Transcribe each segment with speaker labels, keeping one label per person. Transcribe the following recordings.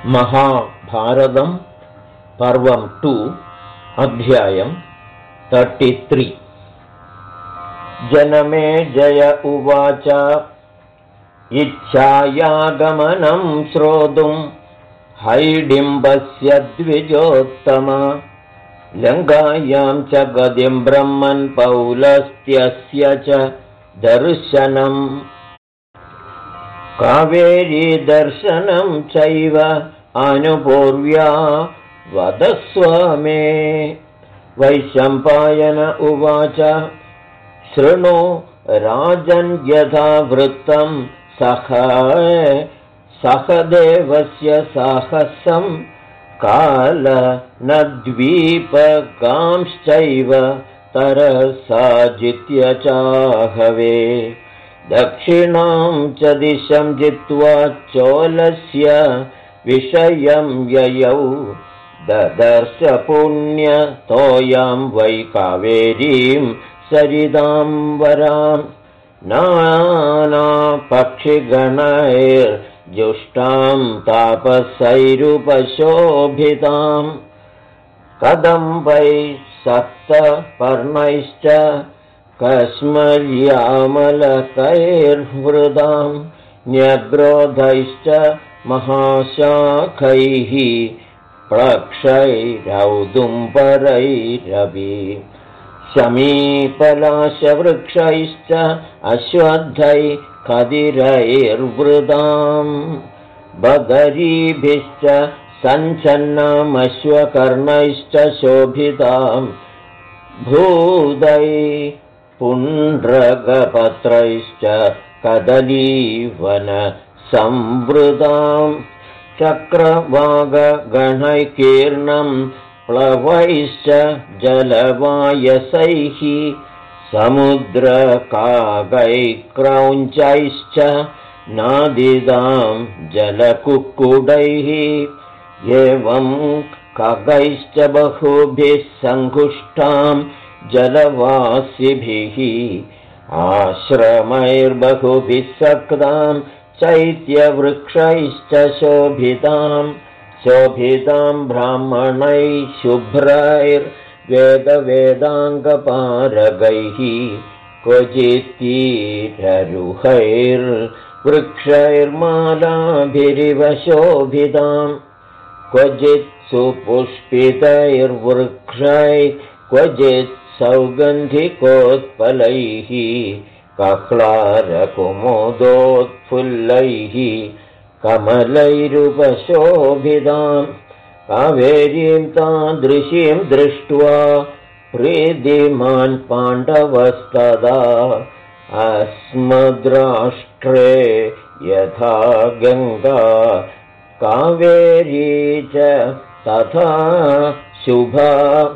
Speaker 1: महाभारतं पर्वं 2 अध्यायं 33। जनमेजय उवाच इच्छायागमनं श्रोतुं हैडिम्बस्य द्विजोत्तम लङ्कायां च गतिं ब्रह्मन् पौलस्त्यस्य च दर्शनम् कावेरी दर्शनं चैव आनुपूर्व्या वदस्व मे। वैशम्पायन उवाच शृणु राजन् यथा वृत्तं सहदेवस्य साहसं कालनद्वीपकांश्चैव तरसा जित्य चाहवे। दक्षिणां च दिशं जित्वा चोलस्य विषयं ययौ ददर्श पुण्यतोयां वै कावेरीं सरितां वरां नानापक्षिगणैर्जुष्टां तापसैरुपशोभितां कदम्बै सप्तपर्णैश्च कश्मर्यामलकैर्वृदां न्यग्रोधैश्च महाशाखैः प्लक्षैरौदुम्बरैरपि शमीपलाशवृक्षैश्च अश्वत्थै कदिरैर्वृदां बदरीभिश्च सञ्छन्नामश्वकर्णैश्च शोभितां भूदै पुण्ड्रगपत्रैश्च कदलीवन संवृतां चक्रवागगणैकीर्णं प्लवैश्च जलवायसैः समुद्रकागैक्रौञ्चैश्च नादिदां जलकुक्कुटैः एवं खगैश्च बहुभिः सङ्घुष्टां जलवासिभिः आश्रमैर्बहुभिः सक्तां चैत्यवृक्षैश्च शोभितां ब्राह्मणैः शुभ्रैर्वेदवेदाङ्गपारगैः क्वचित्तीररुहैर्वृक्षैर्मालाभिरिव शोभितां क्वचित् सुपुष्पितैर्वृक्षैः क्वचित् सौगन्धिकोत्पलैः कक्लारकुमुदोत्फुल्लैः कमलैरुपशोभितां कावेरीं तादृशीं दृष्ट्वा प्रीतिमान् पाण्डवस्तदा अस्मद्राष्ट्रे यथा गङ्गा कावेरी च तथा शुभा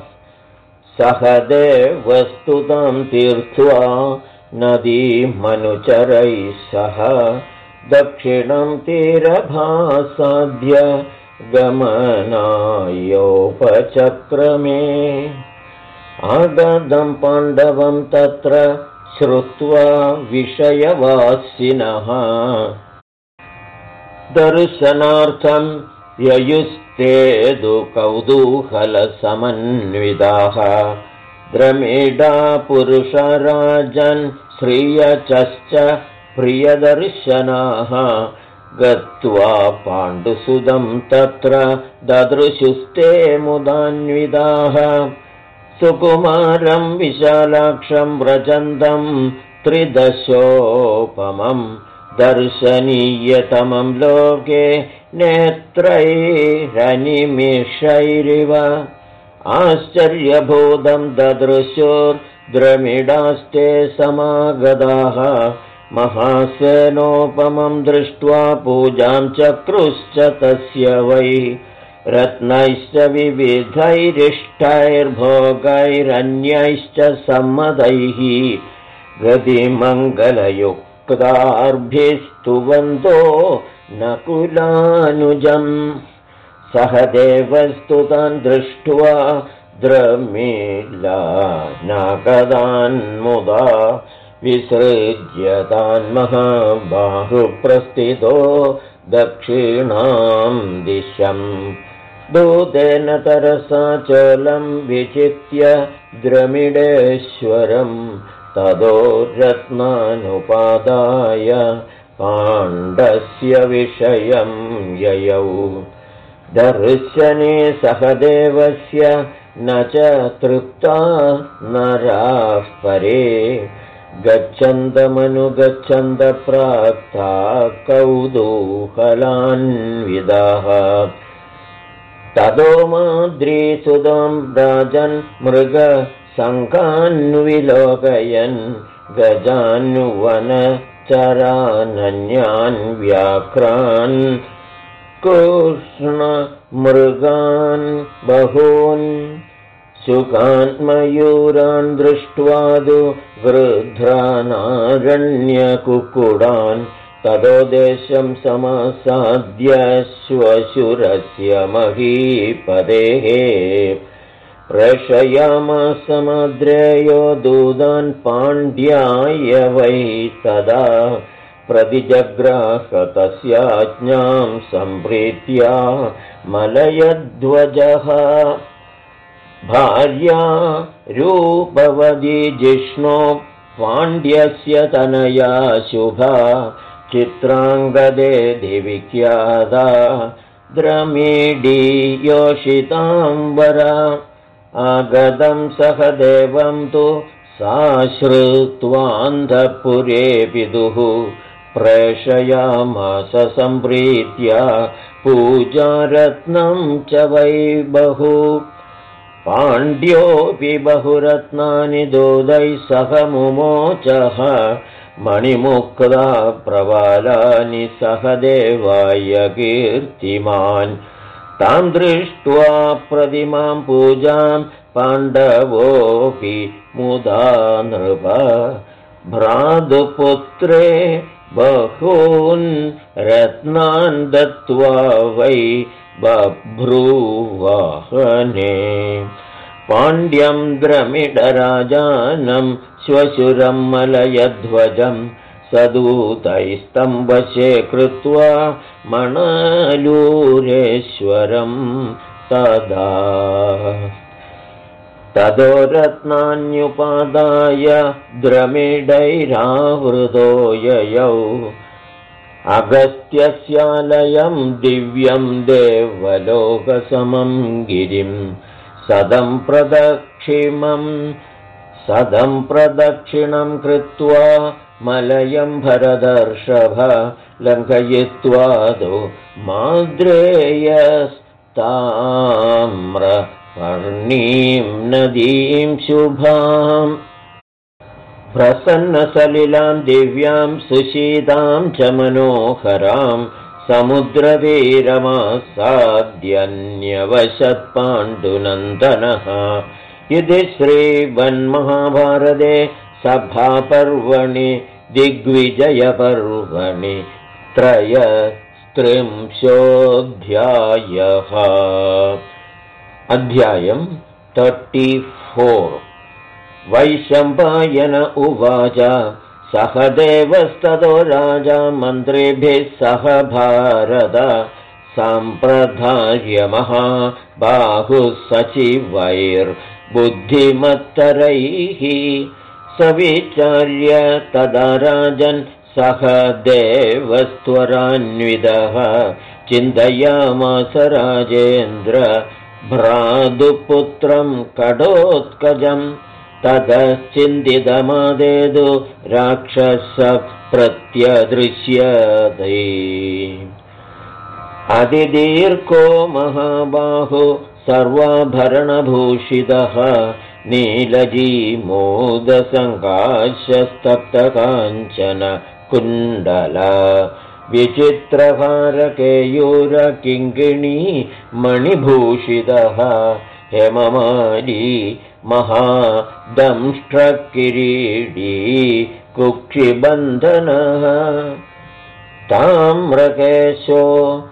Speaker 1: सहदेवस्तुतां तीर्त्वा नदीमनुचरैः सह दक्षिणं तीरभासाद्य गमनायोपचक्रमे आगतं पाण्डवं तत्र श्रुत्वा विषयवासिनः दर्शनार्थं ययुस्तेदु कौतूहलसमन्विताः द्रमीडा पुरुषराजन् श्रियचश्च प्रियदर्शनाः गत्वा पाण्डुसुतं तत्र ददृशुस्ते मुदान्विताः सुकुमारं विशालाक्षं व्रजन्तं त्रिदशोपमं दर्शनीयतमं लोके नेत्रैरनिमिषैरिव आश्चर्यभूतं ददृशुर्द्रमिडास्ते समागताः महासेनोपमं दृष्ट्वा पूजां चक्रुश्च तस्य वै रत्नैश्च विविधैरिष्टैर्भोगैरन्यैश्च सम्मदैः गतिमङ्गलयुक्तार्भिस्तुवन्तो नकुलानुजम् सहदेवस्तुतान् दृष्ट्वा द्रमिलानाकदान्मुदा विसृज्य तान् महाबाहुप्रस्थितो दक्षिणां दिशम् दूतेन तरसा चोलं विचित्य द्रमिडेश्वरं ततो रत्नानुपादाय पाण्डस्य विषयं ययौ दर्शने सहदेवस्य न च तृप्ता नराः परे गच्छन्तमनुगच्छन्तप्राप्ता कौतूहलान्विदाः ततो माद्रीसुतं राजन् मृगसङ्घान्विलोकयन् गजान्वनचरानन्यान् व्याघ्रान् कृष्णमृगान् बहून् शुकान् मयूरान् दृष्ट्वा तु गृध्रानारण्यकुक्कुडान् ततो देशं समासाद्य श्वशुरस्य महीपतेः प्रेषयामास माद्रेयो दूतान् पाण्ड्याय वै तदा प्रतिजग्राह तस्याज्ञां सम्प्रीत्या मलयध्वजः भार्या रूपवती जिष्णो पाण्ड्यस्य तनया शुभा चित्राङ्गदे दिविख्याता द्रमीडीयोषिताम्बरा आगतं सहदेवं तु साश्रुत्वान्धपुरे पितुः प्रेषयामास सम्प्रीत्या पूजारत्नं च वै बहु पाण्ड्योऽपि बहुरत्नानि दूतैः सह मुमोचः मणिमुक्ता प्रबालानि सहदेवाय कीर्तिमान् तां दृष्ट्वा प्रतिमां पूजां पाण्डवोऽपि मुदा नृप भ्रातुपुत्रे बहून् रत्नान् दत्त्वा वै बभ्रुवाहने पाण्ड्यं द्रमिडराजानं श्वशुरं मलयध्वजं सदूतैस्तं वशे कृत्वा मणालूरेश्वरं तदा ततो रत्नान्युपादाय द्रमिडैरावृतो ययौ अगस्त्यस्यालयं दिव्यं देवलोकसमं गिरिं सदं प्रदक्षिणं कृत्वा मलयं भरदर्षभ लङ्घयित्वा तु माद्रेयस्ताम्रपर्णीं नदीं शुभाम् प्रसन्नसलिलां दिव्यां सुशीतां च मनोहरां समुद्रतीरमासाद्यन्यवशत्पाण्डुनन्दनः इति श्रीमन्महाभारते सभापर्वणि दिग्विजयपर्वणि 33 अध्यायं 34 वैशम्पायन उवाच सहदेवस्ततो राजा मन्त्रिभिः सह भारत सम्प्रधार्य महाबाहुः सचिवैर्बुद्धिमत्तरैः सविचार्य तदा राजन् सहदेवस्त्वरान्वितः चिन्तयामास राजेन्द्र भ्रातुपुत्रं कडोत्कजम् ततश्चिन्तितमादेदु राक्षसप्रत्यदृश्यते अतिदीर्घो महाबाहु सर्वाभरणभूषितः नीलजीमोदसङ्काशस्तप्तकाञ्चन कुण्डल विचित्रहारकेयूरकिङ्किणी मणिभूषितः हेममाली महादंष्ट्रकिरीटी कुक्षिबन्धनः ताम्रकेशो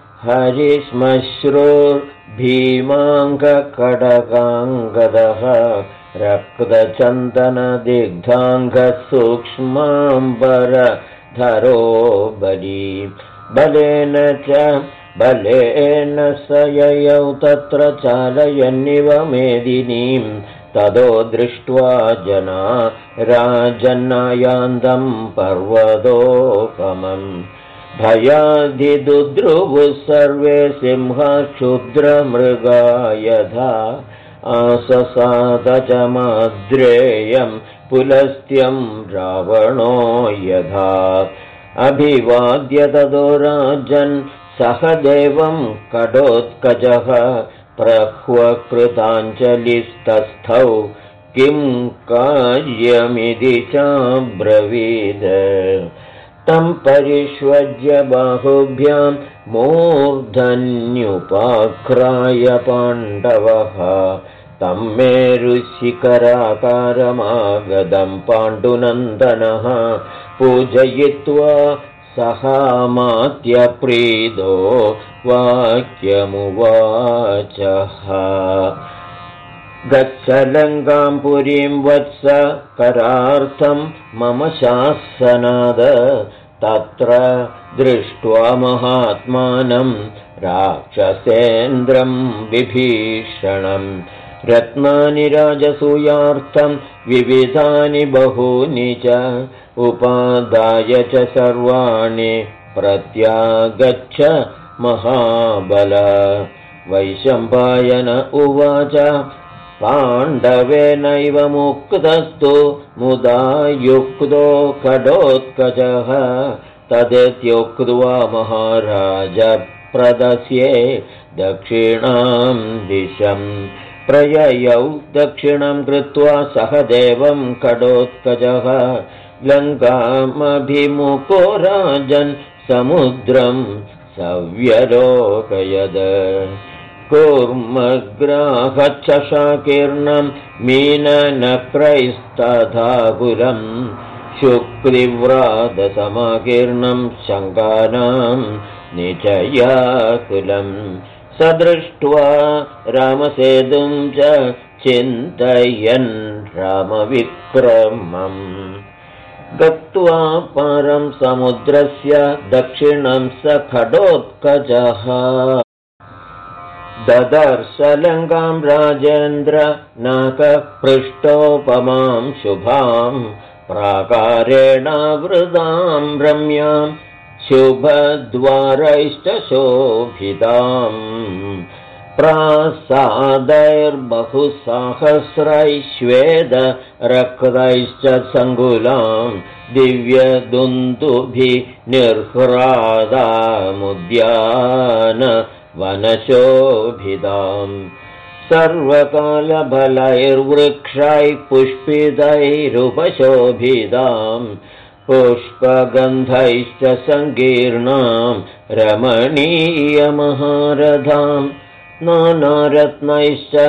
Speaker 1: हरिश्मश्रुर्भीमाङ्गकडगाङ्गदः रक्तचन्दनदिग्धाङ्गसूक्ष्माम्बरधरो बली बलेन स ययौ तत्र चालयन्निव मेदिनीं ततो दृष्ट्वा जना राजन्नायान्दं पर्वतोपमम् भयादिदुद्रुवुः सर्वे सिंहा क्षुद्रमृगा यथा आससादचमाद्रेयं पुलस्त्यं रावणो यथा अभिवाद्य ततो राजन् सह देवं कडोत्कचः प्रह्वकृताञ्जलिस्तस्थौ किं कार्यमिति चाब्रवीद तं परिष्वज्य बाहुभ्यां मूर्धन्युपाक्राय पाण्डवः तं मेरुशिखराकारमागतं पाण्डुनन्दनः पूजयित्वा सहामात्यप्रीदो वाक्यमुवाचः गच्छ लङ्कां पुरीं वत्स करार्थं मम शासनाद तत्र दृष्ट्वा महात्मानं राक्षसेन्द्रं विभीषणं रत्नानि राजसूयार्थं विविधानि बहूनि च उपादाय च सर्वाणि प्रत्यागच्छ महाबल वैशम्पायन उवाच पाण्डवेनैव मुक्तस्तु मुदा युक्तो कडोत्कचः तदेत्युक्त्वा महाराज प्रदस्ये दक्षिणां दिशं प्रययौ दक्षिणं कृत्वा सह देवं कडोत्कचः लङ्कामभिमुखो राजन् समुद्रं सव्यलोकयद कूर्मग्राहच्छशाकीर्णं मीननक्रैस्तथाकुलं शुक्तिव्रातसमाकीर्णं शङ्कानां निचयाकुलं स दृष्ट्वा रामसेतुं च चिन्तयन् रामविक्रमम् गत्वा परं समुद्रस्य दक्षिणं स खडोत्कचः ददर्श लङ्कां राजेन्द्र नाकपृष्ठोपमां शुभां प्राकारेणावृतां रम्यां शुभद्वारैश्च शोभिताम् प्रासादैर्बहुसहस्रैश्वेदरक्तैश्च सङ्कुलां दिव्यदुन्दुभिनिर्ह्रादामुद्यानवनशोभितां सर्वकालफलैर्वृक्षैः पुष्पितैरुपशोभितां पुष्पगन्धैश्च सङ्कीर्णां रमणीयमहारथां नानारत्नैश्च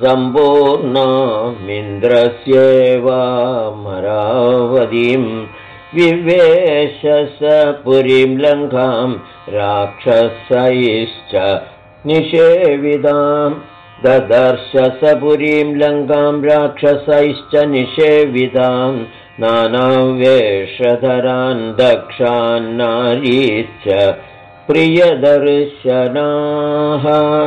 Speaker 1: सम्पूर्णामिन्द्रस्येवामरावतीं विवेश स पुरीं लङ्कां राक्षसैश्च निषेवितां ददर्श स पुरीं लङ्कां राक्षसैश्च निषेवितां नानावेषधरान् दक्षान् नारीश्च प्रियदर्शनाः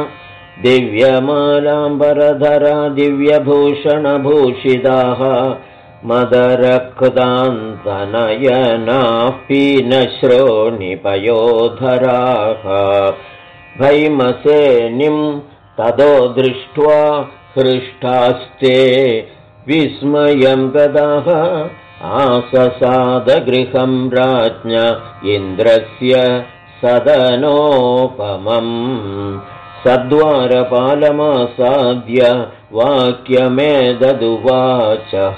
Speaker 1: दिव्यमालाम्बरधरा दिव्यभूषणभूषिताः मदरक्तान्तनयनाः पीनश्रोणिपयोधराः भैमसेनिं ततो दृष्ट्वा हृष्टास्ते विस्मयं गताः आससादगृहं राज्ञ इन्द्रस्य सदनोपमम् सद्वारपालमासाद्य वाक्यमेतदुवाचः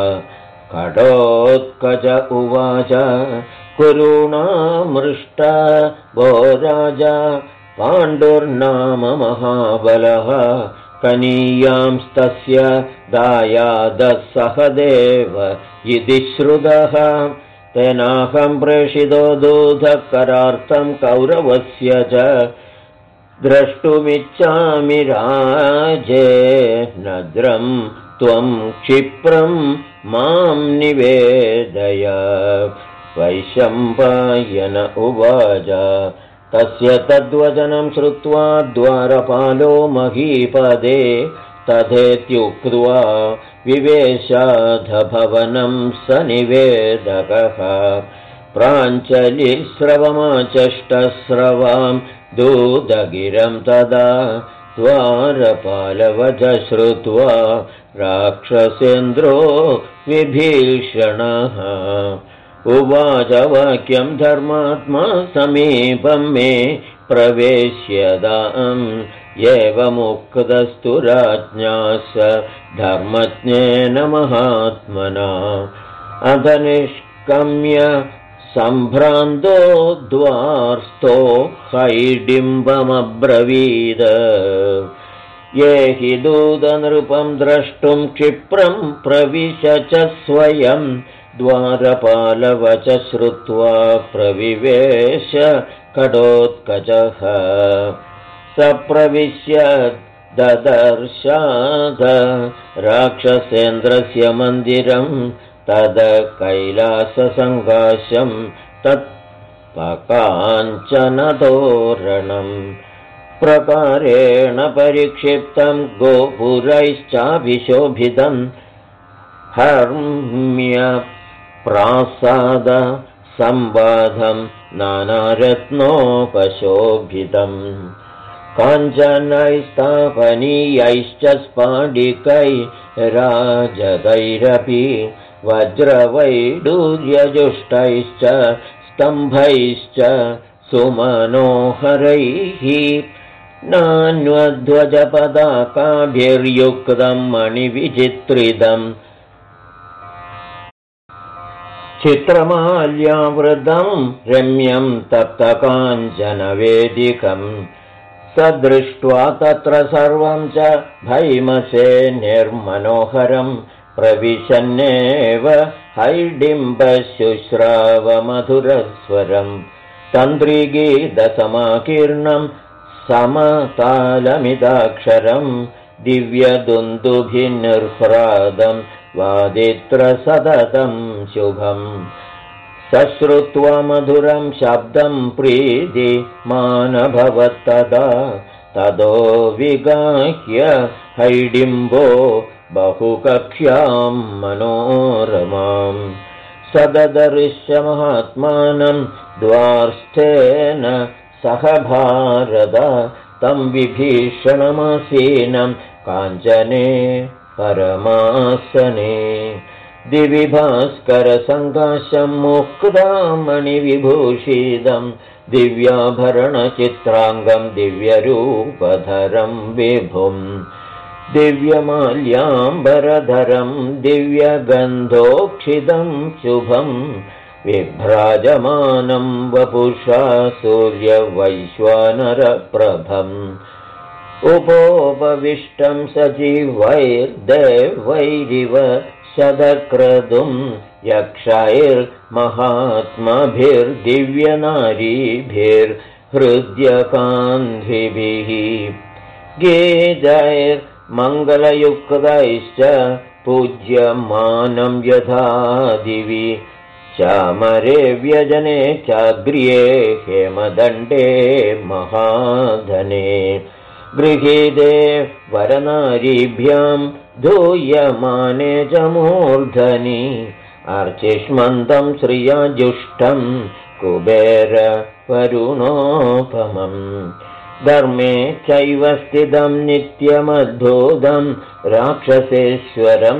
Speaker 1: कडोत्कच उवाच कुरूणामृष्ट वो राजा पाण्डुर्नाम महाबलः कनीयांस्तस्य दायादः सहदेव इति श्रुतः तेनाहं प्रेषितो दूतकरार्थं कौरवस्य च द्रष्टुमिच्छामि राजे नद्रं त्वं क्षिप्रं मां निवेदय वैशम्पायन उवाच तस्य तद्वचनं श्रुत्वा द्वारपालो महीपदे तथेत्युक्त्वा विवेशाधभवनं स निवेदकः प्राञ्चलिस्रवमाचष्टस्रवां दूतगिरं तदा द्वारपालवच श्रुत्वा राक्षसेन्द्रो विभीषणः उवाच वाक्यं धर्मात्मा समीपं मे प्रवेश्यताम् एवमुक्तस्तु राज्ञा स धर्मज्ञेन महात्मना अथ निष्कम्य सम्भ्रान्तो द्वारस्थो हैडिम्बमब्रवीद ये हि दूतनृपं द्रष्टुं क्षिप्रं प्रविश च स्वयं द्वारपालवच श्रुत्वा प्रविवेश कडोत्कचः स प्रविश्य ददर्शाद राक्षसेन्द्रस्य मन्दिरं तद कैलाससङ्काशं तत्पकाञ्चनतोरणम् प्रकारेण परिक्षिप्तं गोपुरैश्चाभिशोभितं हर्म्यप्रासाद संवादं नानारत्नोपशोभितम् काञ्चनैस्तापनीयैश्च स्फाटिकैराजदैरपि वज्रवैडूर्यजुष्टैश्च स्तम्भैश्च सुमनोहरैः नान्वध्वजपदाकाभिर्युक्तं मणिविचित्रितम् चित्रमाल्यावृतं रम्यं तप्तकाञ्चनवेदिकम् स दृष्ट्वा तत्र सर्वं च भैमसेनिर्मनोहरं प्रविशन्नेव हैडिम्बशुश्रावमधुरस्वरं तन्त्रिगीतसमाकीर्णं समतालमिदाक्षरं दिव्यदुन्दुभिर्ह्रादं वादित्रसततं शुभम् सश्रुत्वा मधुरं शब्दं प्रीतिमानभवत्तदा ततो विगाह्य हैडिम्बो बहुकक्ष्यां मनोरमां सददर्श्य महात्मानं द्वारस्थेन सह भारत तं विभीषणमासीनं काञ्चने परमासने दिवि भास्करसङ्काशं मुक्तामणिविभूषितं दिव्याभरणचित्राङ्गं दिव्यरूपधरं विभुं दिव्यमाल्याम्बरधरं दिव्यगन्धोक्षितं शुभं विभ्राजमानं वपुषा सूर्यवैश्वानरप्रभम् उपोपविष्टं सजीवैर्देवैरिव शतक्रतुं यक्षैर्महात्मभिर्दिव्यनारीभिर्हृद्यकान्धिभिः गीतैर्मङ्गलयुक्तैश्च पूज्यमानं यथा दिवि चामरे व्यजने चाग्र्ये हेमदण्डे महाधने गृहीते वरनारीभ्यां धूयमाने च मूर्धनि अर्चिष्मन्तं श्रियाजुष्टं कुबेरवरुणोपमम् धर्मे चैव स्थितं नित्यमद्भुतं राक्षसेश्वरं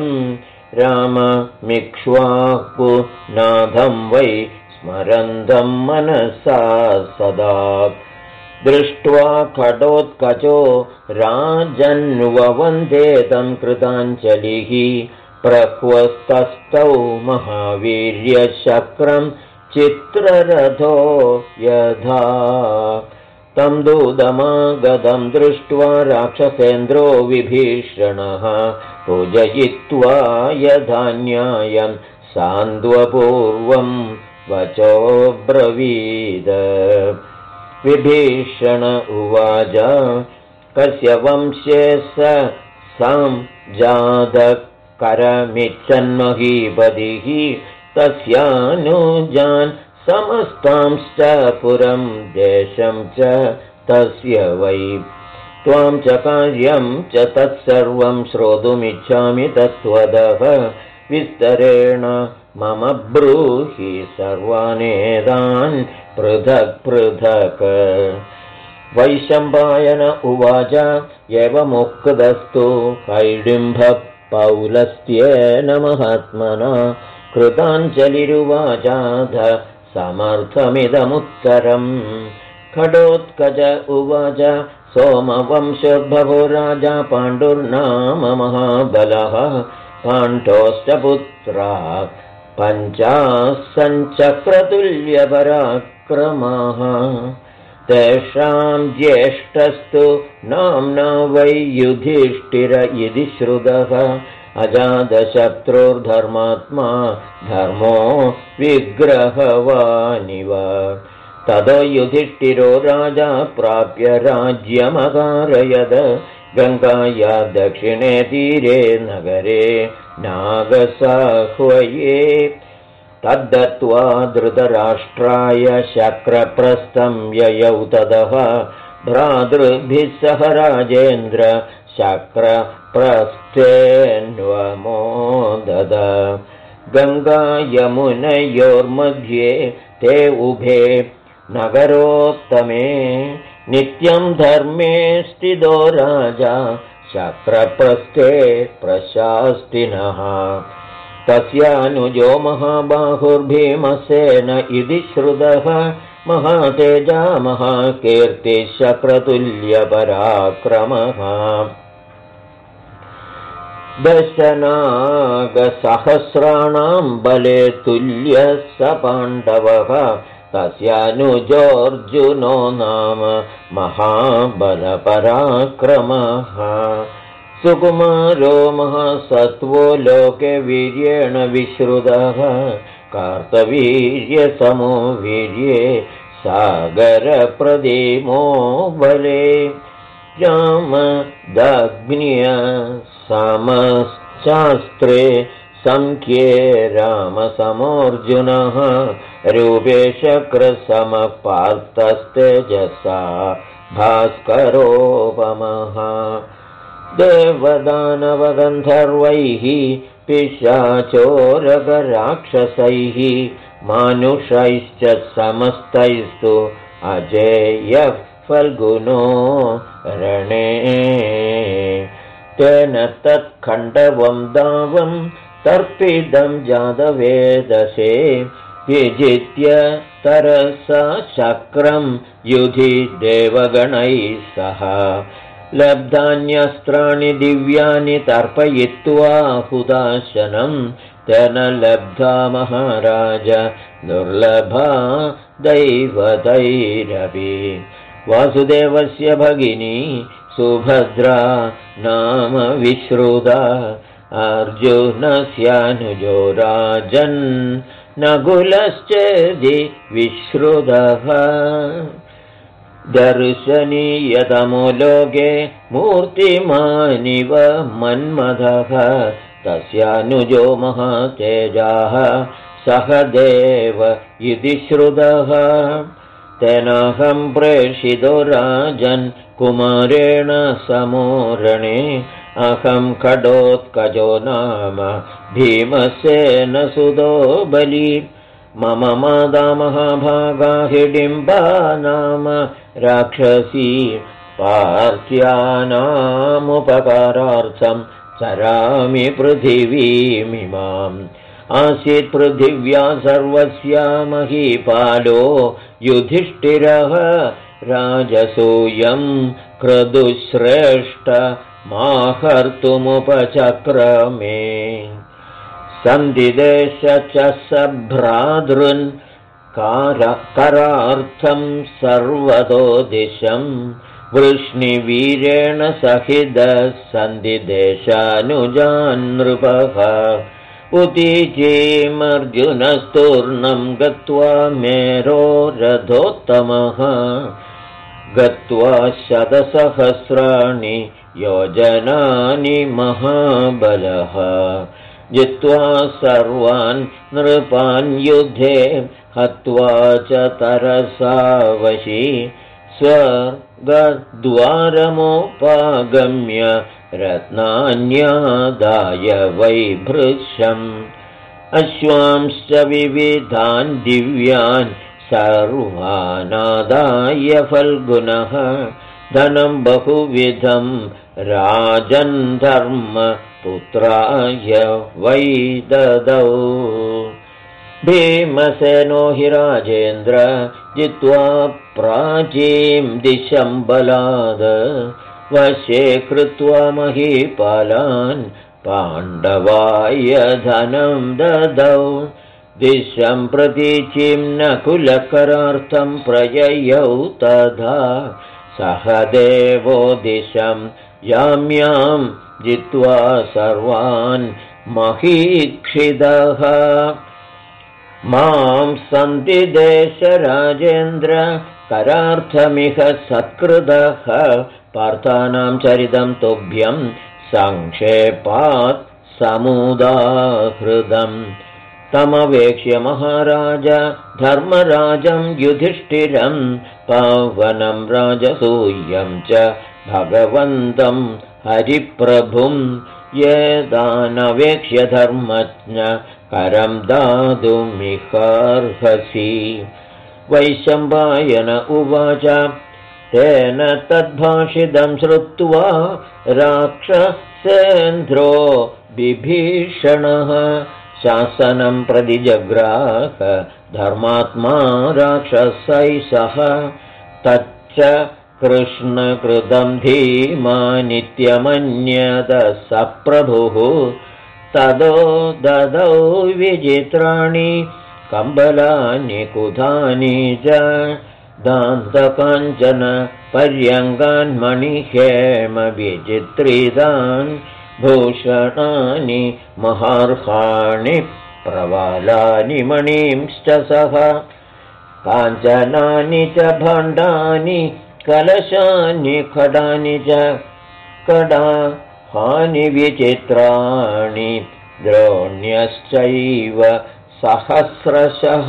Speaker 1: राममिक्ष्वाकुनाथं वै स्मरन्तं मनसा सदा दृष्ट्वा खडोत्कचो राजन्ववन्दे तं कृताञ्जलिः प्रह्वस्तस्थौ महावीर्यशक्रं चित्ररथो यथा तं दूतमागतं दृष्ट्वा राक्षसेन्द्रो विभीषणः पूजयित्वा यथा न्यायं सान्द्वपूर्वं वचोऽब्रवीद विभीषण उवाच कस्य वंशे स संजातकरमिच्छन्महीपतिः तस्यानुजान् समस्तांश्च पुरं देशं च तस्य वै त्वां च कार्यं च तत्सर्वं श्रोतुमिच्छामि तत्त्वदः विस्तरेण मम ब्रूहि सर्वानेतान् पृथक् पृथक् वैशम्पायन उवाच एवमुक्तस्तु कैडिम्भः पौलस्त्येन महात्मना कृताञ्जलिरुवाचाथ समर्थमिदमुत्तरम् खडोत्कच उवाच सोमवंशोद्भवो राजा पाण्डुर्नाम महाबलः पाण्डोश्च पुत्रा पञ्चासञ्चक्रतुल्यपराक्रमाः तेषां ज्येष्ठस्तु नाम्ना वै युधिष्ठिर इति श्रुतः अजातशत्रुर्धर्मात्मा धर्मो विग्रहवानिव ततो युधिष्ठिरो राजा प्राप्य राज्यमकारयद गङ्गाया दक्षिणे तीरे नगरे नागसाह्वये तद्दत्त्वा धृतराष्ट्राय शक्रप्रस्थं ययौ ततः भ्रातृभिः सह राजेन्द्र शक्रप्रस्थेन्वमोदद गङ्गायमुनयोर्मध्ये ते उभे नगरोत्तमे नित्यं धर्मे स्थितो राजा शक्रप्रस्थे प्रशास्तिनः तस्यानुजो महाबाहुर्भीमसेन इति श्रुतः महातेजा महाकीर्तिः शक्रतुल्यपराक्रमः दशनागसहस्राणां बले तुल्यः स पाण्डवः तस्यानुजोऽर्जुनो नाम महाबलपराक्रमः सुकुमारो महासत्त्वो लोके वीर्येण विश्रुतः कार्तवीर्यसमो वीर्ये सागरप्रतिमो बले रामदग्न्य समश्चास्त्रे संख्ये रामसमोऽर्जुनः रूपे शक्रसमः पार्थस्तेजसा भास्करोपमः देवदानवगन्धर्वैः पिशाचोरगराक्षसैः मानुषैश्च समस्तैस्तु अजेयः फल्गुनो रणे तेन तत्खण्डवं दावं तर्पिदं जातवेदसे विजित्य तरसा शक्रं युधि देवगणैः सह लब्धान्यस्त्राणि दिव्यानि तर्पयित्वा हुदाशनं तेन लब्धा महाराज दुर्लभा दैवतैरपि वासुदेवस्य भगिनी सुभद्रा नाम विश्रुता अर्जुनस्यानुजो राजन् नकुलश्चेदि विश्रुतः दर्शनीयतमो लोके मूर्तिमानिव मन्मथः तस्यानुजो महातेजाः सहदेव इति श्रुतः तेनाहं प्रेषितो राजन् कुमारेण समोरणे अहं खडोत्कचो नाम भीमसेनसुतो बली मम माता महाभागा हिडिम्बा नाम राक्षसी पार्थ्यानामुपकारार्थं चरामि पृथिवीमिमाम् आसीत् पृथिव्या सर्वस्या महीपालो युधिष्ठिरः राजसूयं क्रतुश्रेष्ठ माहर्तुमुपचक्रमे सन्धिदेश च सभ्रातॄन् करार्थं सर्वतो दिशं वृष्णिवीरेण सहितः सन्धिदेशानुजान् नृपः उतीचीमर्जुनस्तूर्णं गत्वा मेरो रथोत्तमः गत्वा शतसहस्राणि योजनानि महाबलः जित्वा सर्वान् नृपान् युद्धे हत्वा च तरसा वशी स्वर्गद्वारमुपागम्य रत्नान्यादाय वैभृशम् अश्वांश्च विविधान् दिव्यान् सर्वानादाय फल्गुनः धनं बहुविधं राजन् धर्मपुत्राय वै ददौ भीमसेनो हि राजेन्द्र जित्वा प्राचीं दिशं बलाद वशे कृत्वा महीपालान् पाण्डवाय धनं ददौ दिशं प्रतीचीं नकुलकरार्थं प्रययौ तथा सहदेवो दिशं याम्यां जित्वा सर्वान् महीक्षिदः मां सन्ति देशराजेन्द्र करार्थमिह सत्कृतः पार्थानां चरितं तुभ्यं संक्षेपात् समुदाहृदम् तमवेक्ष्य महाराज धर्मराजं युधिष्ठिरं पावनं राजसूयं च भगवन्तं हरिप्रभुं येदानवेक्ष्य धर्मज्ञ करं दातुमिहार्हसि वैशम्पायन उवाच तेन तद्भाषितं श्रुत्वा राक्षसेन्द्रो बिभीषणः शासनं प्रति जग्राह धर्मात्मा राक्षसैः सह तच्च कृष्णकृतं धीमानित्यमन्यत स प्रभुः तदो ददौ विचित्राणि कम्बलानि कुधानि च दान्तकाञ्चन पर्यङ्गान् मणिहेम विचित्रितान् भूषणानि महार्हाणि प्रवालानि मणिंश्च सह काञ्चनानि च भाण्डानि कलशानि खडानि च कडाहानि विचित्राणि द्रोण्यश्चैव सहस्रशः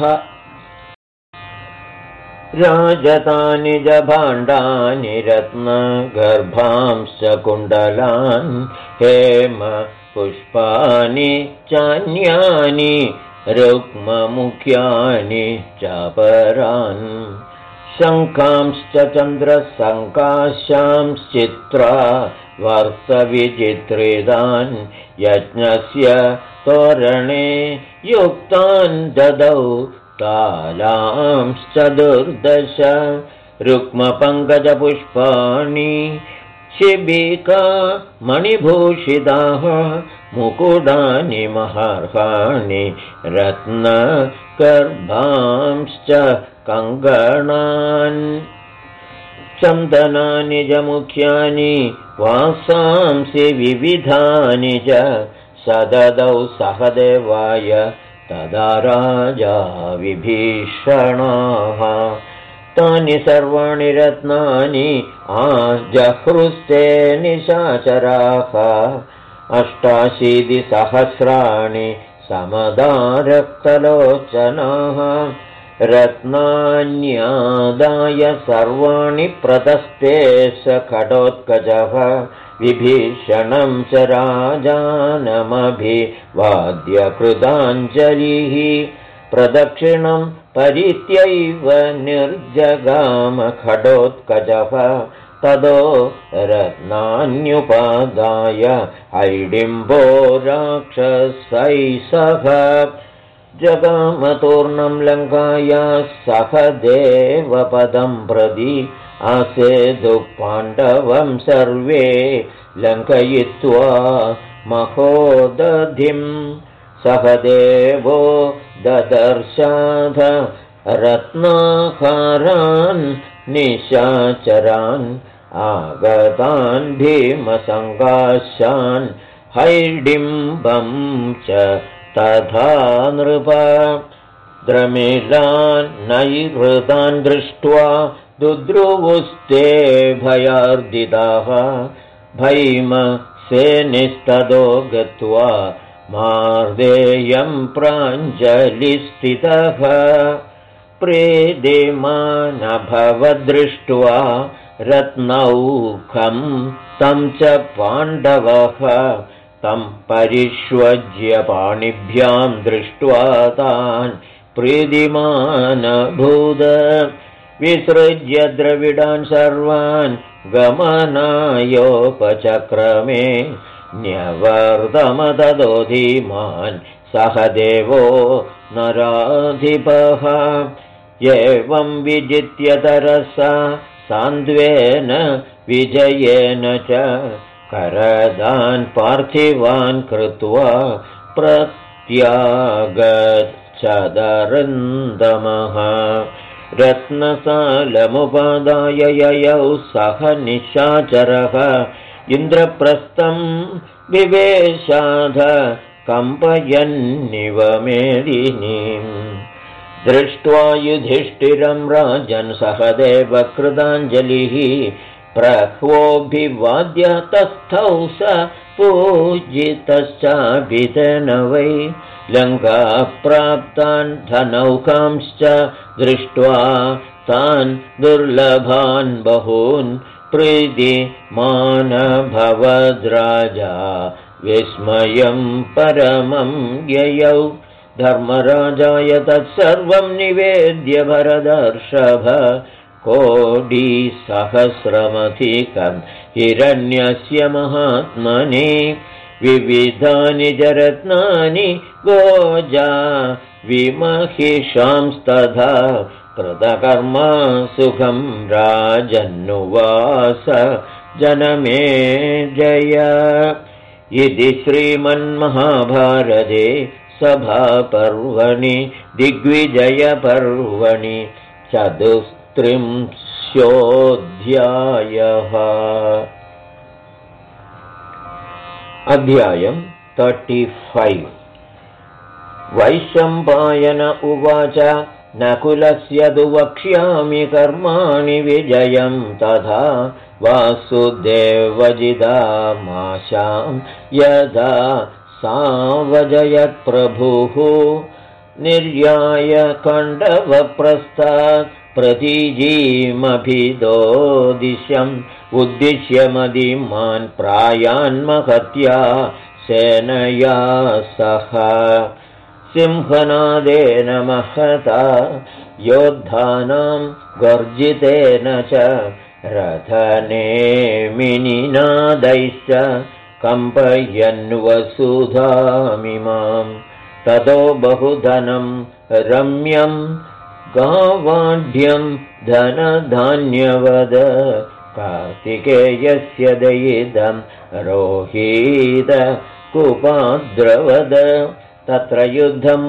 Speaker 1: राजतानि च भाण्डानि रत्नगर्भांश्च कुण्डलान् हेम पुष्पानि चान्यानि रुक्ममुख्यानि चापरान् शङ्खांश्च चन्द्रसङ्काशांश्चित्रा वर्तविचित्रितान् यज्ञस्य तोरणे युक्तान् ददौ तालांश्च दुर्दश रुक्मपङ्कजपुष्पाणि शिबिका मणिभूषिताः मुकुडानि महार्हाणि रत्नगर्भांश्च कङ्गणान् चन्दनानि च मुख्यानि वासांसि विविधानि च सददौ सहदेवाय तदा राजा विभीषणाः तानि सर्वाणि रत्नानि आजहृस्ते निशाचराः 88 सहस्राणि समदारक्तलोचनाः रत्नान्यादाय सर्वाणि प्रदस्ते स खडोत्कचः विभीषणं च राजानमभिवाद्य कृताञ्जलिः प्रदक्षिणं परित्यैव निर्जगाम खडोत्कचः तदो रत्नान्युपादाय हैडिम्बो राक्षसैः सह जगामतूर्णं लङ्काया सह देवपदं प्रति आसेदु पाण्डवं सर्वे लङ्कयित्वा महोदधिं सह देवो ददर्शाध रत्नाहारान् निशाचरान् आगतान् भीमसङ्काशान् हैडिम्बं च तथा नृप द्रमिलान् नैहृतान् दृष्ट्वा दुद्रुवुस्ते भयार्दिताः भीमसेनिस्तदो गत्वा मार्देयं प्राञ्जलिस्थितः प्रीतिमानभवदृष्ट्वा रत्नौखं तं च पाण्डवः तं परिष्वज्य पाणिभ्यां दृष्ट्वा तान् प्रीतिमानभूद विसृज्य द्रविडान् सर्वान् गमनायोपचक्रमे न्यवर्तमततो धीमान् सह देवो नराधिपः एवं विजित्य तरसा सान्द्वेन विजयेन च करदान् पार्थिवान् कृत्वा प्रत्यागच्छदरन्दमः रत्नसालमुपादाय ययौ सह निशाचरः इन्द्रप्रस्थं विवेशाध कम्पयन्निव मेदिनीम् दृष्ट्वा युधिष्ठिरं राजन् सहदेव कृताञ्जलिः प्रह्वोऽभिवाद्य तस्थौ स पूजितश्चाभितेन वै लङ्काप्राप्तान् धनौकांश्च दृष्ट्वा तान् दुर्लभान् बहून् प्रीतिमानभवद्राजा विस्मयं परमं ययौ धर्मराजाय तत्सर्वं निवेद्य भरदर्षभ कोटिसहस्रमधिकं हिरण्यस्य महात्मने विविधानि च रत्नानि गोजा विमहिषांस्तथा कृतकर्मा सुखं राजन्नुवास जनमेजय इति श्रीमन्महाभारते सभापर्वणि दिग्विजयपर्वणि 34 अध्यायं 35 वैशम्पायन उवाच नकुलस्य तु वक्ष्यामि कर्माणि विजयं तथा वासुदेवजिदामाशां यदा सावजयत्प्रभुः निर्याय कण्डवप्रस्थात् प्रतीजीमभिदोदिशम् उद्दिश्य मदीमान् प्रायान्महत्या सेनया सह सिंहनादेन महता योद्धानां गर्जितेन च रथनेमिनिनादैश्च कम्पयन्वसुधामिमां ततो बहुधनं रम्यं गावाढ्यं धनधान्यवद कार्तिकेयस्य दयिदं रोहीत कुपाद्रवद तत्र युद्धं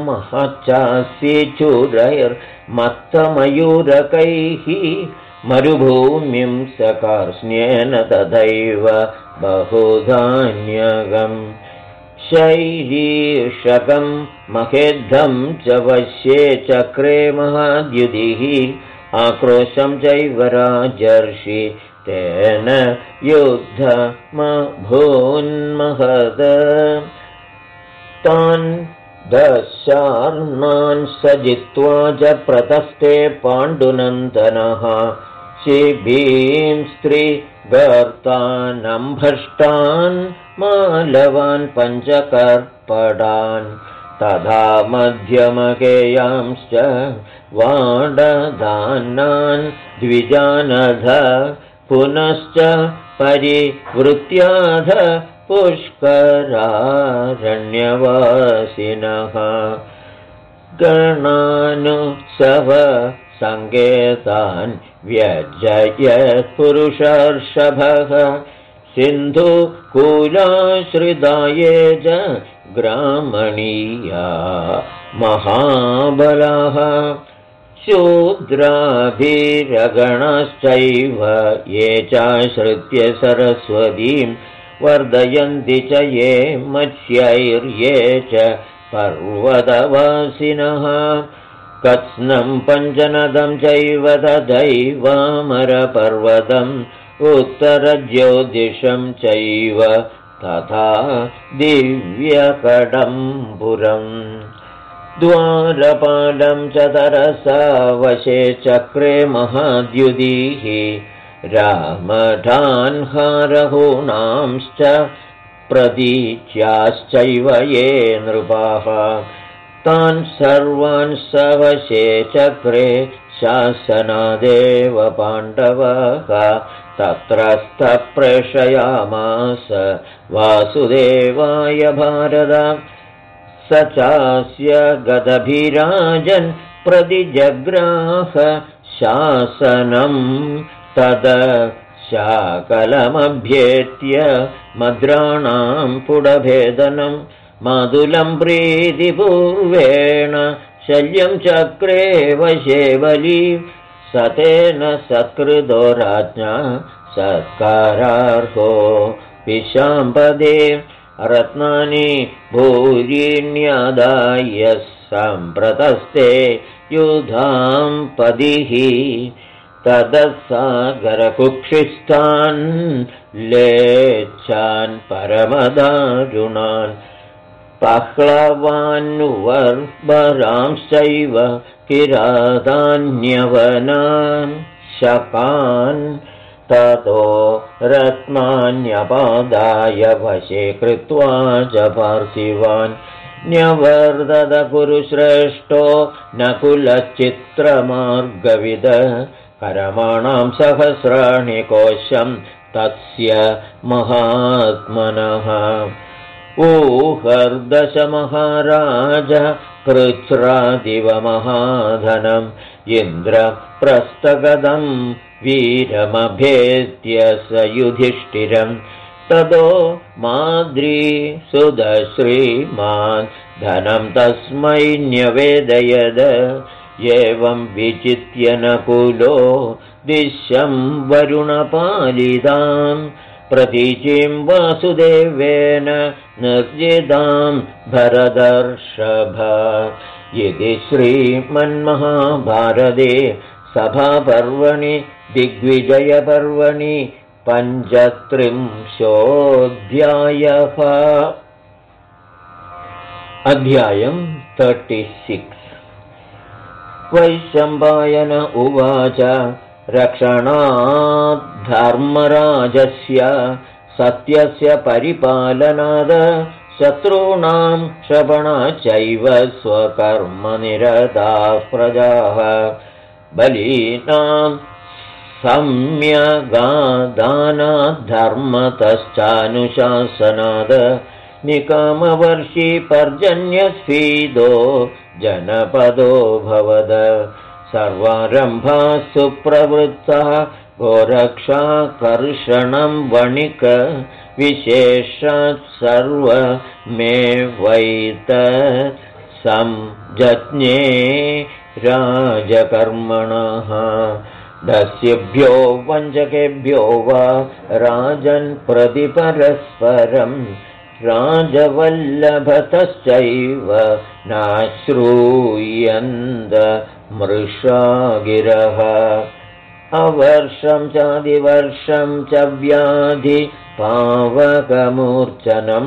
Speaker 1: महच्चास्यचूरैर्मत्तमयूरकैः मरुभूमिं सकार्ष्ण्येन तथैव बहुधान्यगम् शैरीषकं महेद्धं च वश्ये चक्रे महाद्युतिः आक्रोशं चैव राजर्षि तेन युद्धमभून्महद तान् दशार्णान् स जित्वा च प्रतस्ते पाण्डुनन्दनः शिबीं स्त्रीगर्तानम्भष्टान् मालवान् पञ्चकर्पडान् तथा मध्यमकेयांश्च वाडदानान् द्विजानध पुनश्च परिवृत्याध पुष्करारण्यवासिनः गणानुत्सव सङ्केतान् व्यजयत्पुरुषर्षभः सिन्धुकूलाश्रिताये च ग्रामणीया महाबलाः शूद्राभिरगणश्चैव ये चाश्रित्य सरस्वतीं वर्धयन्ति च ये मत्स्यैर्ये च पर्वतवासिनः कत्स्नं पञ्चनदं चैव तथैवामरपर्वतम् उत्तरज्योतिषं चैव तथा दिव्यकडम्बुरम् द्वारपालं च तरसा वशे चक्रे महाद्युदिः रामठान्हारहूणांश्च प्रतीच्याश्चैव ये नृपाः तान् सर्वान् सवशे चक्रे शासनादेव पाण्डवः तत्रस्थः प्रेषयामास वासुदेवाय भारत स चास्य गदभिराजन् प्रतिजग्राह शासनम् तद शाकलमभ्येत्य मद्राणां पुडभेदनं मादुलं प्रीतिपूर्वेण शल्यं चक्रे वशे बली सतेन सत्कृतो राज्ञा सत्कारार्हो विशाम्पदे रत्नानि भूरिण्यादाय सम्प्रतस्ते युधां पदिः तदसागरकुक्षिस्थान् लेच्छान् परमदारुणान् पह्लवान्वर्बरांश्चैव किरातान्यवनान् शकान् ततो रत्नान्यपादाय वशे कृत्वा च पार्थिवान् न्यवर्दद कुरुश्रेष्ठो नकुलचित्रमार्गविद करमाणां सहस्राणि कोशं तस्य महात्मनः ऊहर्दशमहाराज कृच्छ्रादिव महाधनम् इन्द्रप्रस्थगदं वीरमभेद्य स युधिष्ठिरम् ततो माद्री सुदश्रीमान् धनं तस्मै न्यवेदयद एवं विचित्य नकुलो दिश्यं वरुणपालितां प्रतीचीं वासुदेवेन निर्जितां भरतर्षभ इति श्रीमन्महाभारते सभापर्वणि दिग्विजयपर्वणि 35 अध्यायं 36 वैशम्पायन उवाच रक्षणात् धर्मराजस्य सत्यस्य परिपालनाद शत्रूणां श्रवणाच्चैव स्वकर्मनिरताः प्रजाः बलीनां सम्यगादानाद्धर्मतश्चानुशासनाद निकामवर्षी पर्जन्यस्फीदो जनपदो भवद सर्वारम्भा सुप्रवृत्तः गोरक्षाकर्षणं वणिक विशेषात् सर्वमेवैत संजज्ञे राजकर्मणः दस्युभ्यो वञ्चकेभ्यो वा राजन् प्रति परस्परं राजवल्लभतश्चैव नाश्रूयन्द मृषा गिरः अवर्षं चादिवर्षं च व्याधि पावकमूर्छनं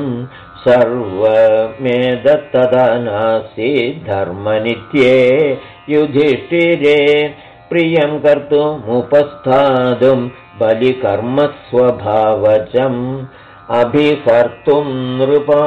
Speaker 1: सर्वमेतत्तदा नासीत् धर्मनित्ये युधिष्ठिरे प्रियं कर्तुमुपस्थातुं बलिकर्मस्वभावजम् अभिकर्तुं नृपा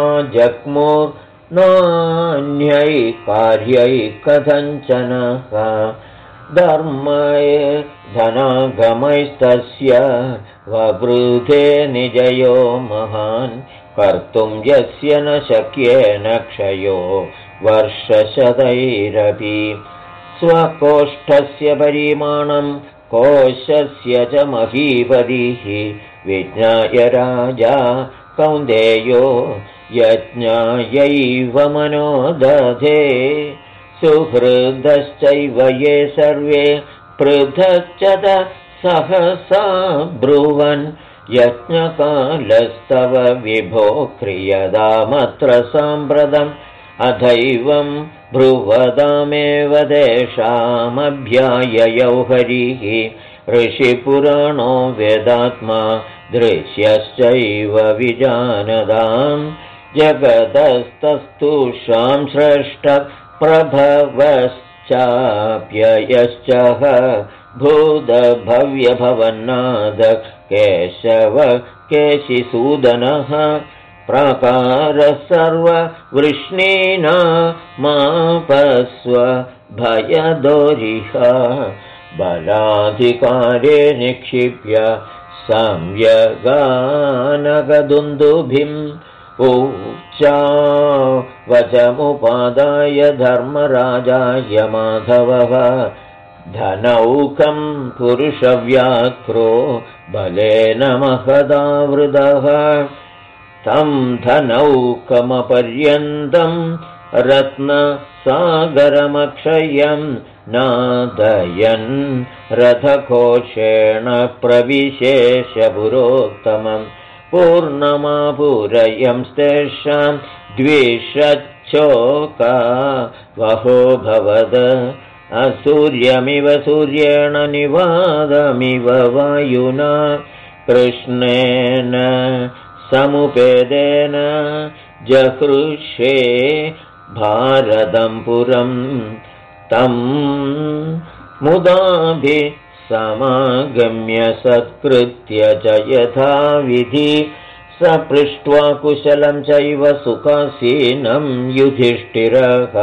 Speaker 1: जग्मुर्नान्यै कार्यै कथञ्चनः धर्मय धनागमैस्तस्य ववृधे निजयो महान् कर्तुं यस्य न शक्येन क्षयो वर्षशतैरपि स्वकोष्ठस्य परिमाणं कोशस्य च महीपतिः विज्ञाय राजा कौन्तेयो यज्ञायैव मनो दधे सुहृदश्चैव ये सर्वे पृथक् च सहसा ब्रुवन् यज्ञकालस्तव विभो क्रियतामत्र साम्प्रतम् अथैवं ब्रुवतामेव तेषामभ्याययौ हरिः ऋषिपुराणो वेदात्मा दृश्यश्चैव विजानदां जगतस्तस्तुषां श्रेष्ठप्रभवश्चाप्ययश्च भूतभव्यभवन्नाद केशव केशिसूदनः प्राकारः सर्ववृष्णीना मापस्व भयदोरिह बलाधिकारे निक्षिप्य संयगानगदुन्दुभिम् ऊचा वचमुपादाय धर्मराजाय माधवः धनौकं पुरुषव्याक्रो बलेन महदावृतः तं धनौकमपर्यन्तं रत्नसागरमक्षयं नादयन् रथकोशेण प्रविशेष पुरोत्तमं पूर्णमापूरयंस्तेषां द्विषच्छोका वहो भवद असूर्यमिव सूर्येण निवादमिव वायुना कृष्णेन समुपेदेन जहृषे भारतं पुरं तं मुदाभिसमागम्य सत्कृत्य च यथाविधि स पृष्ट्वा कुशलं चैव सुखासीनं युधिष्ठिरः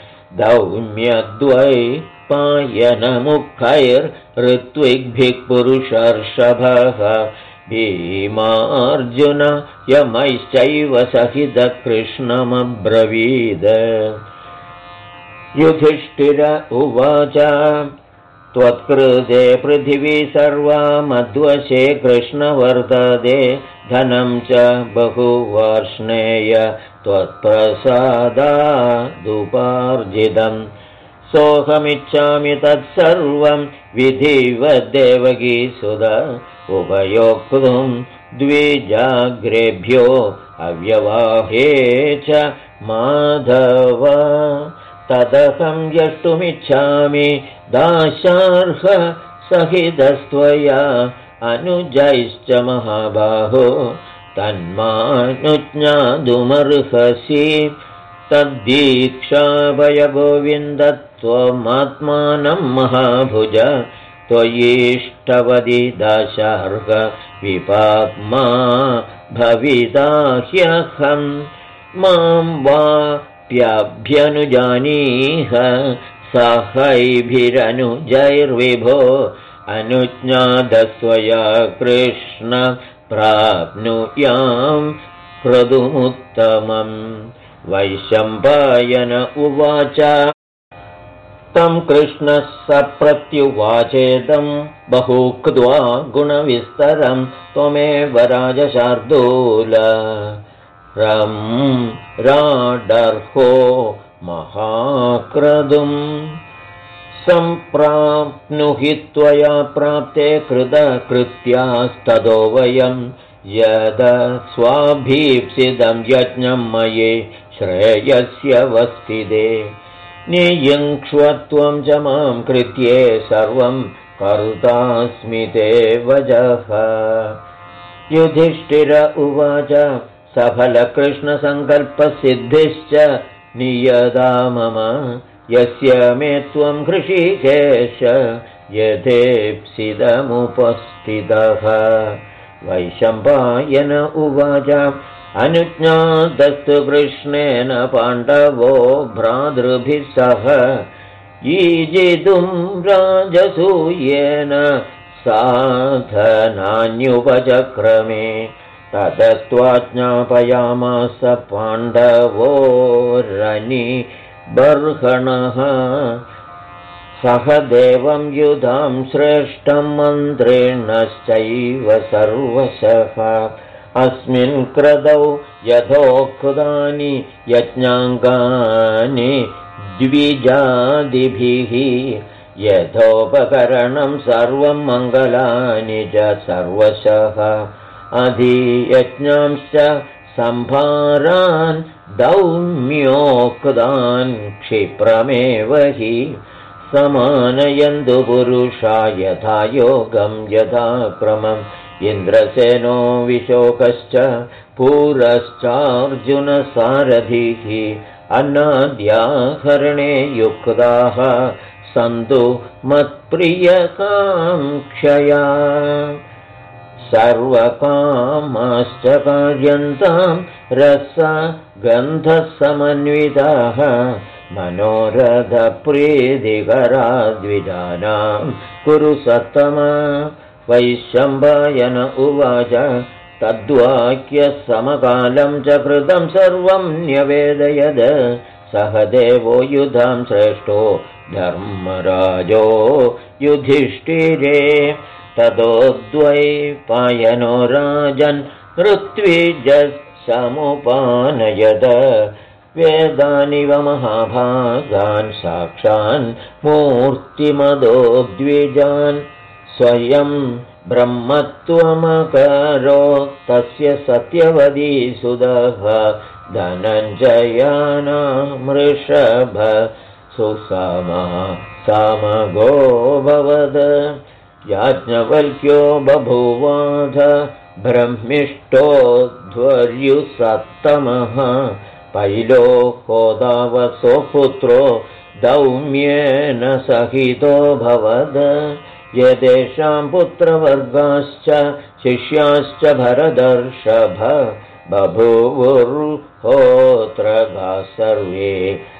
Speaker 1: दौम्यद्वैपायनमुखैर्ऋत्विग्भिः पुरुषर्षभः भीमार्जुन यमैश्चैव सहितकृष्णमब्रवीद युधिष्ठिर उवाच त्वत्कृते पृथिवी सर्वा मद्वशे कृष्ण वर्तते धनं च बहुवार्ष्णेय त्वत्प्रसादादुपार्जितम् सोऽहमिच्छामि तत्सर्वं विधिवद्देवकीसुत उपयोक्तुं द्विजाग्रेभ्यो अव्यवाहे च माधव तदहं यष्टुमिच्छामि दाशार्ह सहितस्त्वया अनुजैश्च महाबाहो तन्मानुज्ञातुमर्हसि तद्दीक्षाभयगोविन्द त्वमात्मानं महाभुज त्वयिष्टवदि दाशार्ह विपाप्मा भविता ह्यहं मां वाप्यभ्यनुजानीह सहैभिरनुजैर्विभो अनुज्ञातस्त्वया कृष्ण प्राप्नुयां क्रतुमुत्तमम् वैशम्पायन उवाच तं कृष्णः स प्रत्युवाचेदं बहुक्त्वा गुणविस्तरं त्वमेव राजशार्दूल राडर्हो महाक्रतुं सम्प्राप्नुहि त्वया प्राप्ते कृतकृत्यास्ततो वयं यद स्वाभीप्सितं यज्ञं मये श्रेयस्य वस्तिदे नियुङ्क्ष्वत्वं च मां कृत्ये सर्वं कर्तास्मि ते वजः युधिष्ठिर उवाच सफलकृष्णसङ्कल्पसिद्धिश्च नियता मम यस्य मे त्वं हृषीकेश यथेप्सितमुपस्थितः वैशम्पायन उवाच अनुज्ञातस्तु कृष्णेन पाण्डवो भ्रातृभिः सह ईजितुं राजसूयेन साधनान्युपचक्रमे ततस्त्वाज्ञापयामास पाण्डवो रनिबर्हणः सह देवं युधां श्रेष्ठं मन्त्रिणश्चैव सर्वशः अस्मिन् क्रतौ यथोक्तानि यज्ञाङ्गानि द्विजादिभिः यथोपकरणं सर्वं मङ्गलानि च सर्वशः अधियज्ञांश्च सम्भारान् दौम्योक्तान् क्षिप्रमेव हि समानयन्तु पुरुषा यथा योगं यथा क्रमं इन्द्रसेनो विशोकश्च पूरश्चार्जुनसारथिः अन्नाद्याहरणे युक्ताः सन्तु मत्प्रियकाङ्क्षया सर्वकामाश्च कार्यन्तां रसगन्धसमन्विताः मनोरथप्रीतिकराद्विजानां कुरु सत्तमा वैशम्पायन उवाच तद्वाक्यसमकालं च कृतं सर्वं न्यवेदयद सह देवो युधां श्रेष्ठो धर्मराजो युधिष्ठिरे ततो द्वैपायनो राजन् ऋत्विजसमुपानयद वेदानिव महाभागान् साक्षान् मूर्तिमदो द्विजान् स्वयं ब्रह्मत्वमकरो तस्य सत्यवदी सुदः धनञ्जयानामृषभ सुसमः समगोऽभवद याज्ञवल्क्यो बभूवाध ब्रह्मिष्ठोध्वर्युसत्तमः पैलो होदावसो पुत्रो दौम्येन सहितो भवद यदेषां पुत्रवर्गाश्च शिष्याश्च भरदर्षभ बभूवुर्होत्रगा सर्वे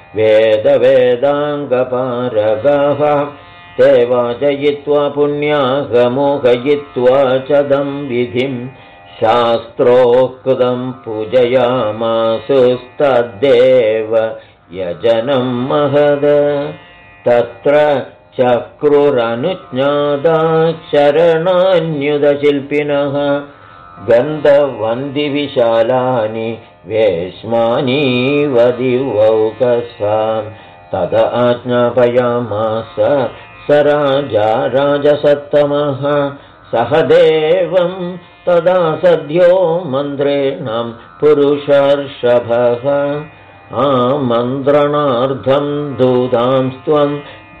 Speaker 1: वेदवेदाङ्गपारगाः ते वाचयित्वा पुण्यागमोहयित्वा च दं विधिं शास्त्रोक्तं पूजयामासुस्तद्देव यजनं महद तत्र चक्रुरनुज्ञाता शरणान्युतशिल्पिनः गन्धवन्दिविशालानि वेश्मानीव दिवौकसां तद आज्ञापयामास स राजा राजसत्तमः सह देवं तदा सद्यो मन्त्रेणां पुरुषर्षभः आमन्त्रणार्थं दूतांस्त्वं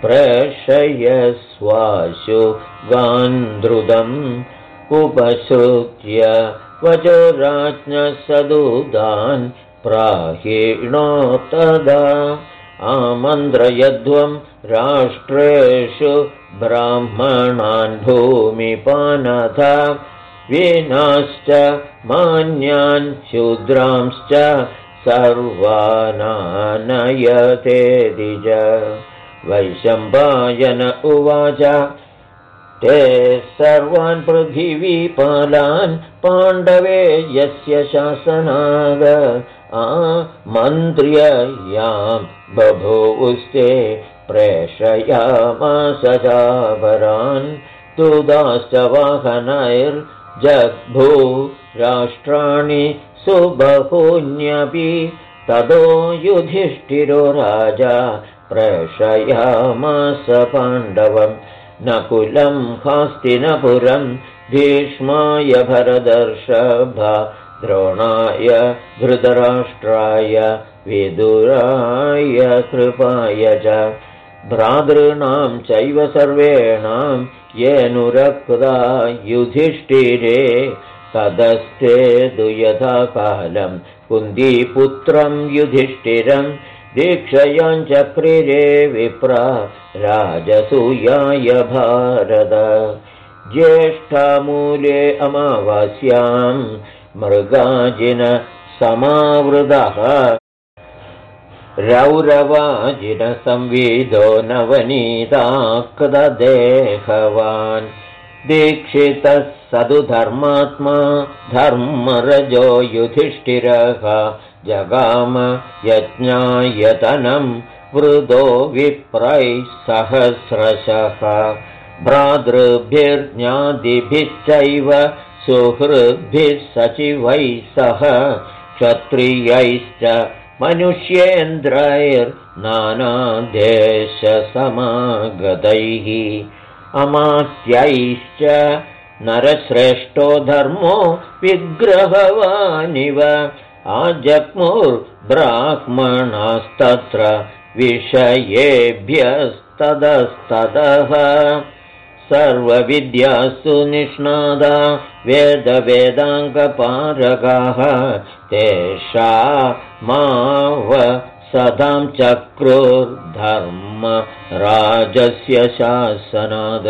Speaker 1: प्रेषयस्वाशु गान्धृतम् उपसृत्य वचो राज्ञः सदूतान् प्राहीणो तदा आमन्त्रयध्वं राष्ट्रेषु ब्राह्मणान् भूमिपानथ वीनाश्च मान्यान् शूद्रांश्च सर्वानानयतेति च वैशम्पायन उवाच ते सर्वान् पृथिवीपालान् पाण्डवे यस्य शासनाद आमन्त्र्यां बभूवुस्ते प्रेषयामास चापरान् दूताश्च वाहनैर्जग्भू राष्ट्राणि सुबहून्यपि ततो युधिष्ठिरो राजा प्रेषयामास पाण्डवम् नकुलं हस्तिनपुरं भीष्माय भरदर्षभ द्रोणाय धृतराष्ट्राय विदुराय कृपाय च भ्रातॄणां चैव सर्वेणां येऽनुरक्ता युधिष्ठिरे तदस्ते यथा कालं कुन्तीपुत्रं युधिष्ठिरं दीक्षयाञ्चक्रिरे विप्रा राजसूयाय भारत ज्येष्ठामूले अमावास्यां मृगाजिन समावृतः रौरवाजिन संविदो नवनीताकृतदेहवान् दीक्षितः सदुधर्मात्मा धर्मरजो युधिष्ठिरः जगाम यज्ञायतनं वृदो विप्रैः सहस्रशः भ्रातृभिर्ज्ञातिभिश्चैव सुहृद्भिः सचिवैः सह क्षत्रियैश्च मनुष्येन्द्रैर्नानादेशसमागतैः अमात्यैश्च नरश्रेष्ठो धर्मो विग्रहवानिव आजग्मुर्ब्राह्मणास्तत्र विषयेभ्यस्ततस्ततः सर्वविद्यासु निष्णादा वेदवेदाङ्गपारगाः तेषामाव सदां चक्रुर्धर्मराजस्य शासनाद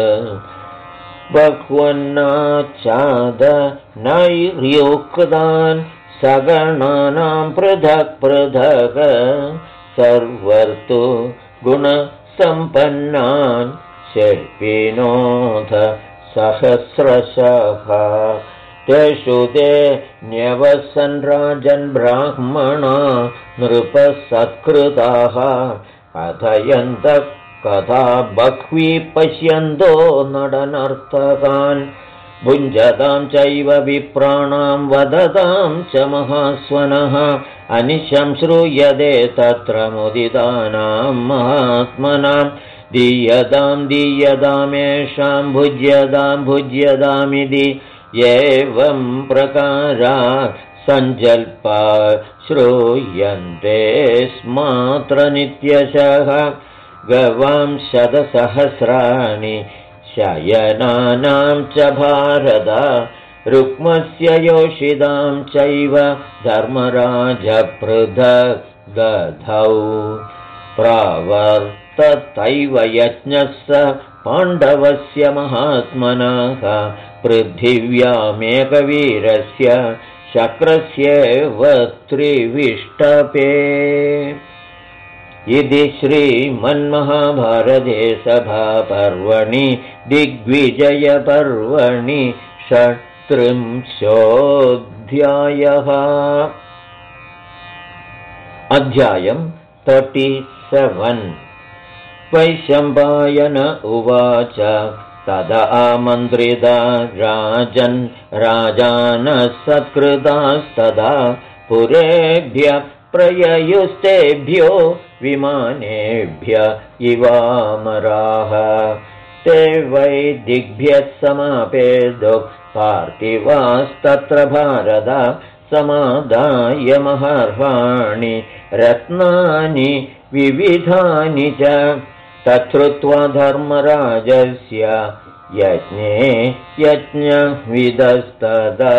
Speaker 1: बह्वन्नाच्छादनैर्युक्तान् सगणानां पृथक् पृथक् सर्वर्तु गुणसम्पन्नान् शिल्पिनोऽथ सहस्रशः तेषु ते न्यवसन् राजन् ब्राह्मणा नृपः सत्कृताः कथयन्तः कथा बह्वी पश्यन्तो नडनर्तकान् भुञ्जतां चैव विप्राणां वदतां च महास्वनः अनिशं श्रूयते तत्र मुदितानां महात्मनां दीयतां दीयतामेषां भुज्यतां भुज्यतामिति एवं प्रकारा सञ्जल्पा श्रूयन्ते स्मात्र नित्यशः गवां शतसहस्राणि शयनानां च भारत रुक्मस्य योषितां चैव धर्मराज पृथक् दधौ प्रावर्ततैव यज्ञः स पाण्डवस्य महात्मनः पृथिव्यामेकवीरस्य शक्रस्येव त्रिविष्टपे इति श्रीमन्महाभारते सभापर्वणि दिग्विजयपर्वणि 36 अध्यायम् 37 वैशम्पायन उवाच तदा आमन्त्रिता राजन् राजानः सत्कृतास्तदा पुरेभ्य प्रययुस्तेभ्यो विमानेभ्य इवामराः ते वै दिग्भ्यः समापेदो पार्थिवास्तत्र भारत समादाय महर्षाणि रत्नानि विविधानि च तच्छ्रुत्वा धर्मराजस्य यज्ञे यज्ञविदस्तदा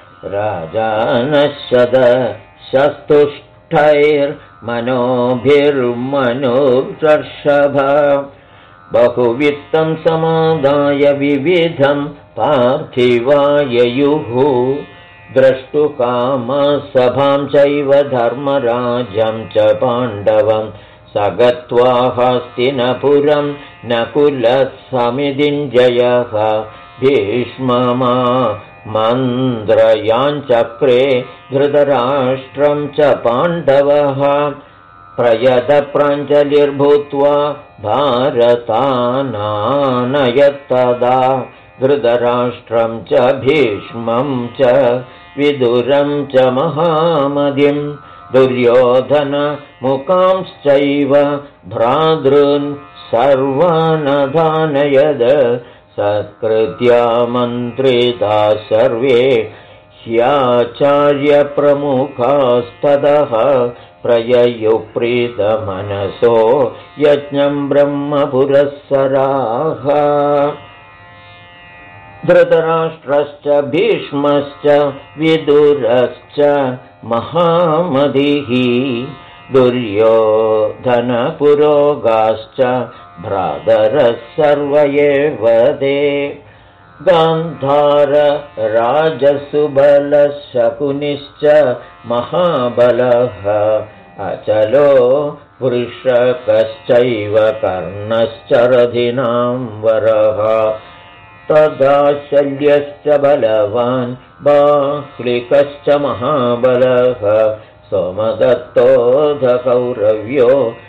Speaker 1: राजानश्चदशस्तुष्टैर्मनोभिर्मनुर्षभ बहुवित्तं समादाय विविधं पार्थिवाययुः द्रष्टुकामसभां चैव धर्मराजं च पाण्डवं स गत्वा हस्तिनपुरं नकुलसमितिञ्जयः भीष्ममा मन्द्रयाञ्चक्रे धृतराष्ट्रं च पाण्डवः प्रयतप्राञ्जलिर्भूत्वा भारतानानयत्तदा धृतराष्ट्रं च भीष्मं च विदुरं च महामतिं दुर्योधनमुखांश्चैव भ्रातॄन् सर्वानधानयद सत्कृत्यामन्त्रिता सर्वे ह्याचार्यप्रमुखास्ततः प्रययुप्रीतमनसो यज्ञं ब्रह्मपुरःसराः धृतराष्ट्रश्च भीष्मश्च विदुरश्च महामतिः दुर्योधनपुरोगाश्च भ्रातरः सर्व एव ते गान्धारराजसुबलशकुनिश्च महाबलः अचलो वृषकश्चैव कर्णश्च रथिनां वरः तदा शल्यश्च बलवान् बाह्लिकश्च महाबलः सोमदत्तोऽधकौरव्यो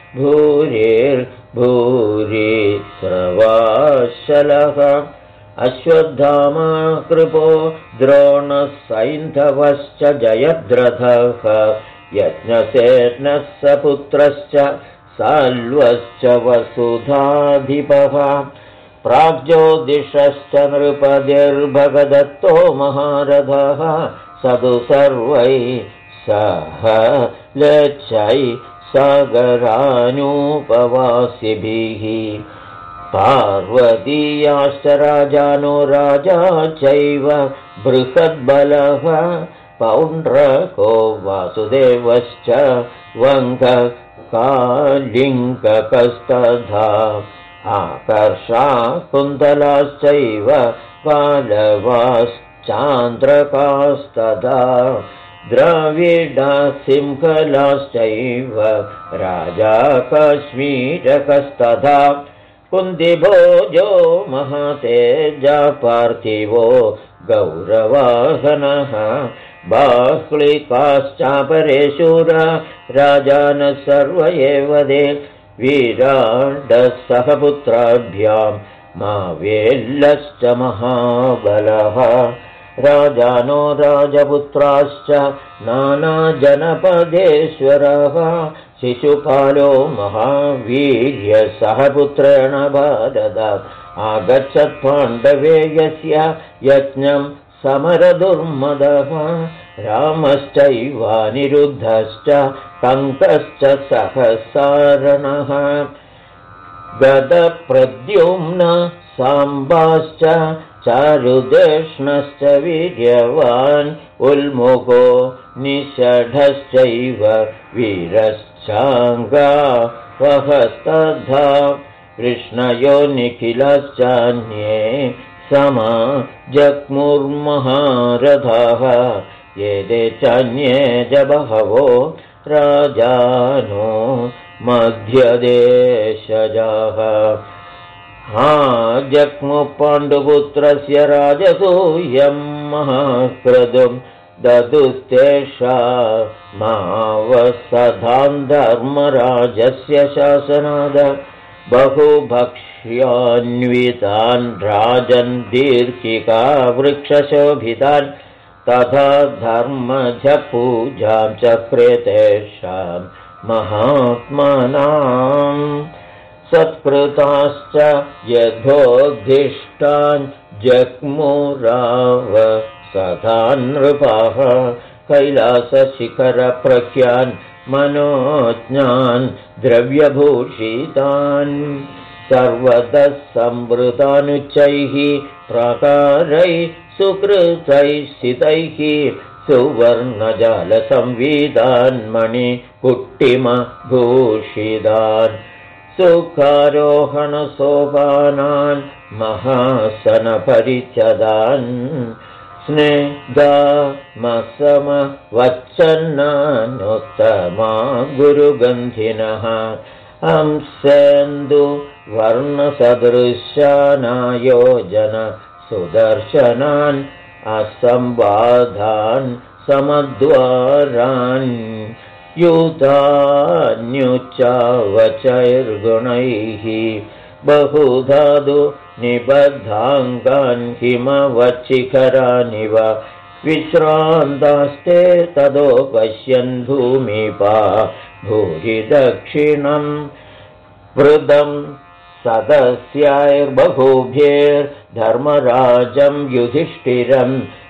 Speaker 1: भूरिर्भूरि स्रवाशलः अश्वत्थामा कृपो द्रोणः सैन्धवश्च जयद्रथः यज्ञसेनः सपुत्रश्च साल्वश्च वसुधाधिपः प्राग्ज्योतिषश्च नृपतिर्भगदत्तो महारथः स तु सर्वैः सह लच्छै सागरानुपवासिभिः पार्वतीयाश्च राजानो राजा चैव बृहद्बलः पौण्ड्रको वासुदेवश्च वङ्गकालिङ्गकस्तथा आकर्षा कुन्तलाश्चैव पालवाश्चान्द्रकास्तथा द्रविडसिंहलाश्चैव राजा काश्मीरकस्तथा कुन्तिभोजो महातेजा पार्थिवो गौरवाहनः बाह्लिकाश्चापरेशूरा राजानः सर्व एव ते विराडसहपुत्राभ्यां मावेल्लश्च महाबलः राजानो राजपुत्राश्च नानाजनपदेश्वरः शिशुपालो महावीर्यसहपुत्रेण भारत आगच्छत् पाण्डवे यस्य यज्ञं समरदुर्मदः रामश्चैवानिरुद्धश्च कङ्कश्च सहसारणः गदप्रद्युम्न साम्बाश्च चारुदेष्णश्च वीर्यवान् उल्मुखो निषढश्चैव वीरश्चाङ्गावहस्तथा कृष्णयो निखिलश्चान्ये समा जग्मुर्महारथाः एते चान्ये च बहवो राजानो मध्यदेशजाः जग्मुपाण्डुपुत्रस्य राजसूयं महाक्रतुं ददुस्तेषा मावसधां धर्मराजस्य शासनाद बहुभक्ष्यान्वितान् राजन् दीर्घिका वृक्षशोभितान् तथा धर्मजपूजां चक्रे तेषां महात्मनाम् सत्कृताश्च यथोद्दिष्टान् जग्मुराव सदा नृपाः कैलासशिखरप्रख्यान् मनोज्ञान् द्रव्यभूषितान् सर्वतः संवृतानुच्चैः प्राकारैः सुकृतैः स्थितैः सुवर्णजालसंविदान् मणिकुट्टिमभूषितान् सुखारोहणसोपानान् महासनपरिच्छदान् स्निग्धामसमवच्छन्नानुत्तमा गुरुगन्धिनः हंसेन्दुवर्णसदृशानायोजन सुदर्शनान् असंबाधान् समद्वारान् युतान्युच्चावचैर्गुणैः बहुधातु निबद्धाङ्गान् हिमवच्छिखरानिव विश्रान्तास्ते तदो पश्यन् भूमिपा भूरि दक्षिणं वृदं सदस्यैर्बहुभिर्धर्मराजं युधिष्ठिरं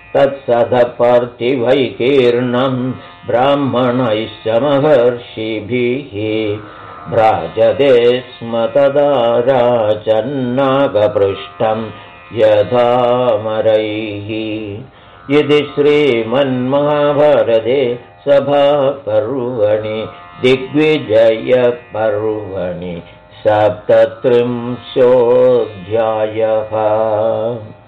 Speaker 1: तत्सदपार्थिवैकीर्णं ब्राह्मणैश्च महर्षिभिः भ्राजते स्म तदा राजन्नागपृष्ठं यथामरैः इति श्रीमन्महाभारते सभापर्वणि दिग्विजयपर्वणि 73 अध्यायः।